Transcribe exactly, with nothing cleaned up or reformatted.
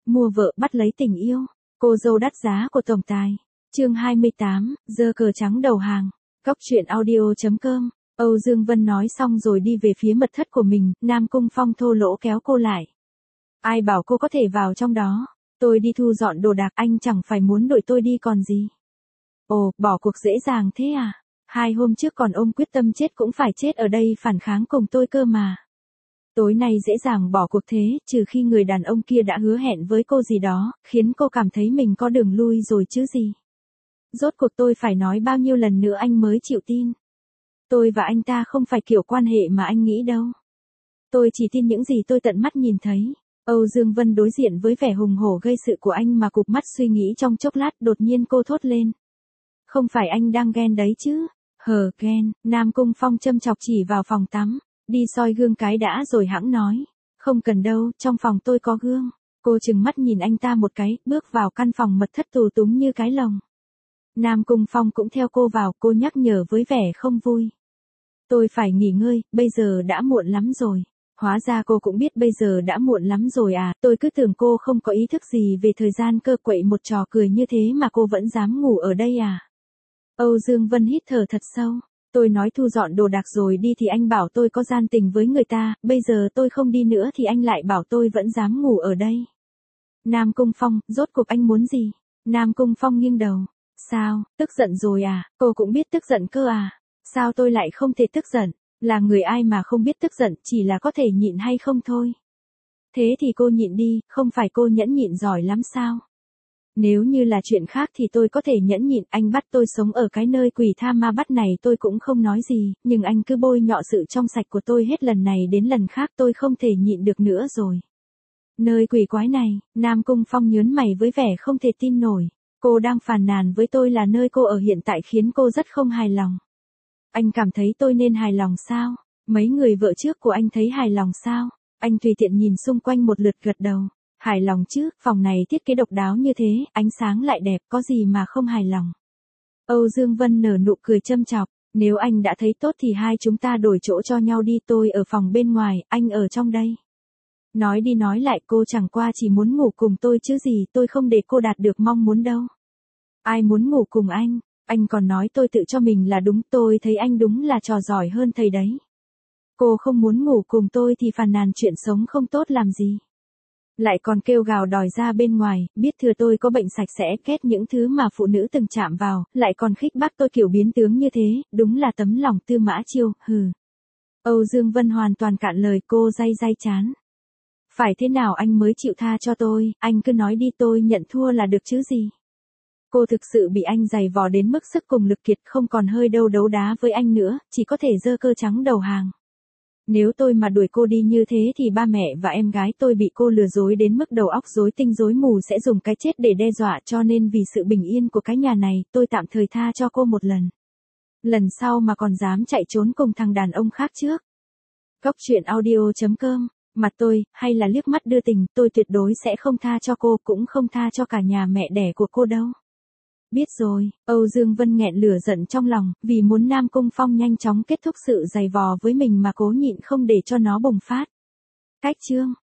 mua vợ bắt lấy tình yêu. Cô dâu đắt giá của tổng tài. Chương hai mươi tám, giơ cờ trắng đầu hàng. Cóc truyện audio chấm com. Âu Dương Vân nói xong rồi đi về phía mật thất của mình, Nam Cung Phong thô lỗ kéo cô lại. Ai bảo cô có thể vào trong đó? Tôi đi thu dọn đồ đạc, anh chẳng phải muốn đuổi tôi đi còn gì. Ồ, bỏ cuộc dễ dàng thế à? Hai hôm trước còn ôm quyết tâm chết cũng phải chết ở đây phản kháng cùng tôi cơ mà. Tối nay dễ dàng bỏ cuộc thế, trừ khi người đàn ông kia đã hứa hẹn với cô gì đó, khiến cô cảm thấy mình có đường lui rồi chứ gì. Rốt cuộc tôi phải nói bao nhiêu lần nữa anh mới chịu tin. Tôi và anh ta không phải kiểu quan hệ mà anh nghĩ đâu. Tôi chỉ tin những gì tôi tận mắt nhìn thấy. Âu Dương Vân đối diện với vẻ hùng hổ gây sự của anh mà cụp mắt suy nghĩ trong chốc lát, đột nhiên cô thốt lên. Không phải anh đang ghen đấy chứ? Hờ, ghen. Nam Cung Phong châm chọc chỉ vào phòng tắm. Đi soi gương cái đã rồi hẵng nói. Không cần đâu, trong phòng tôi có gương. Cô trừng mắt nhìn anh ta một cái, bước vào căn phòng mật thất tù túng như cái lồng. Nam Cung Phong cũng theo cô vào, cô nhắc nhở với vẻ không vui. Tôi phải nghỉ ngơi, bây giờ đã muộn lắm rồi. Hóa ra cô cũng biết bây giờ đã muộn lắm rồi à, tôi cứ tưởng cô không có ý thức gì về thời gian cơ, quậy một trò cười như thế mà cô vẫn dám ngủ ở đây à. Âu Dương Vân hít thở thật sâu. Tôi nói thu dọn đồ đạc rồi đi thì anh bảo tôi có gian tình với người ta, bây giờ tôi không đi nữa thì anh lại bảo tôi vẫn dám ngủ ở đây. Nam Cung Phong, rốt cuộc anh muốn gì? Nam Cung Phong nghiêng đầu. Sao, tức giận rồi à, cô cũng biết tức giận cơ à? Sao tôi lại không thể tức giận? Là người ai mà không biết tức giận, chỉ là có thể nhịn hay không thôi. Thế thì cô nhịn đi, không phải cô nhẫn nhịn giỏi lắm sao? Nếu như là chuyện khác thì tôi có thể nhẫn nhịn, anh bắt tôi sống ở cái nơi quỷ tha ma bắt này tôi cũng không nói gì, nhưng anh cứ bôi nhọ sự trong sạch của tôi hết lần này đến lần khác, tôi không thể nhịn được nữa rồi. Nơi quỷ quái này, Nam Cung Phong nhớn mày với vẻ không thể tin nổi. Cô đang phàn nàn với tôi là nơi cô ở hiện tại khiến cô rất không hài lòng. Anh cảm thấy tôi nên hài lòng sao? Mấy người vợ trước của anh thấy hài lòng sao? Anh tùy tiện nhìn xung quanh một lượt gật đầu. Hài lòng chứ, phòng này thiết kế độc đáo như thế, ánh sáng lại đẹp, có gì mà không hài lòng. Âu Dương Vân nở nụ cười châm chọc, nếu anh đã thấy tốt thì hai chúng ta đổi chỗ cho nhau đi, tôi ở phòng bên ngoài, anh ở trong đây. Nói đi nói lại cô chẳng qua chỉ muốn ngủ cùng tôi chứ gì, tôi không để cô đạt được mong muốn đâu. Ai muốn ngủ cùng anh, anh còn nói tôi tự cho mình là đúng, tôi thấy anh đúng là trò giỏi hơn thầy đấy. Cô không muốn ngủ cùng tôi thì phàn nàn chuyện sống không tốt làm gì. Lại còn kêu gào đòi ra bên ngoài, biết thừa tôi có bệnh sạch sẽ, ghét những thứ mà phụ nữ từng chạm vào, lại còn khích bác tôi kiểu biến tướng như thế, đúng là tấm lòng Tư Mã Chiêu, hừ. Âu Dương Vân hoàn toàn cạn lời, cô day day chán. Phải thế nào anh mới chịu tha cho tôi, anh cứ nói đi, tôi nhận thua là được chứ gì. Cô thực sự bị anh giày vò đến mức sức cùng lực kiệt, không còn hơi đâu đấu đá với anh nữa, chỉ có thể giơ cơ trắng đầu hàng. Nếu tôi mà đuổi cô đi như thế thì ba mẹ và em gái tôi bị cô lừa dối đến mức đầu óc rối tinh rối mù sẽ dùng cái chết để đe dọa, cho nên vì sự bình yên của cái nhà này, tôi tạm thời tha cho cô một lần. Lần sau mà còn dám chạy trốn cùng thằng đàn ông khác trước. Cóc truyện audio chấm com, mặt tôi, hay là liếc mắt đưa tình, tôi tuyệt đối sẽ không tha cho cô, cũng không tha cho cả nhà mẹ đẻ của cô đâu. Biết rồi, Âu Dương Vân nghẹn lửa giận trong lòng, vì muốn Nam Cung Phong nhanh chóng kết thúc sự giày vò với mình mà cố nhịn không để cho nó bùng phát. Cách chương